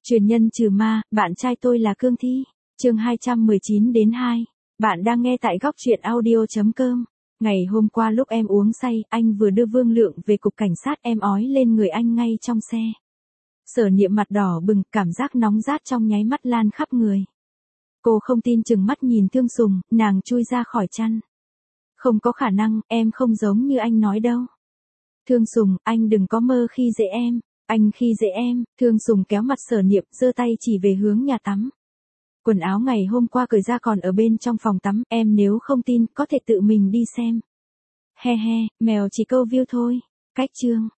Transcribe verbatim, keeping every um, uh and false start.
Truyền nhân trừ ma, bạn trai tôi là Cương Thi. Chương hai trăm mười chín đến hai. Bạn đang nghe tại góc truyện audio chấm com. Ngày hôm qua lúc em uống say, anh vừa đưa Vương Lượng về cục cảnh sát, em ói lên người anh ngay trong xe. Sở Niệm mặt đỏ bừng, cảm giác nóng rát trong nháy mắt lan khắp người. Cô không tin chừng mắt nhìn Thương Sùng, nàng chui ra khỏi chăn. Không có khả năng, em không giống như anh nói đâu. Thương Sùng, anh đừng có mơ khi dễ em. Anh khi dễ em. Thương Sùng kéo mặt Sở Niệm, giơ tay chỉ về hướng nhà tắm. Quần áo ngày hôm qua cởi ra còn ở bên trong phòng tắm, em nếu không tin, có thể tự mình đi xem. He he, mèo chỉ câu view thôi. Cách chương.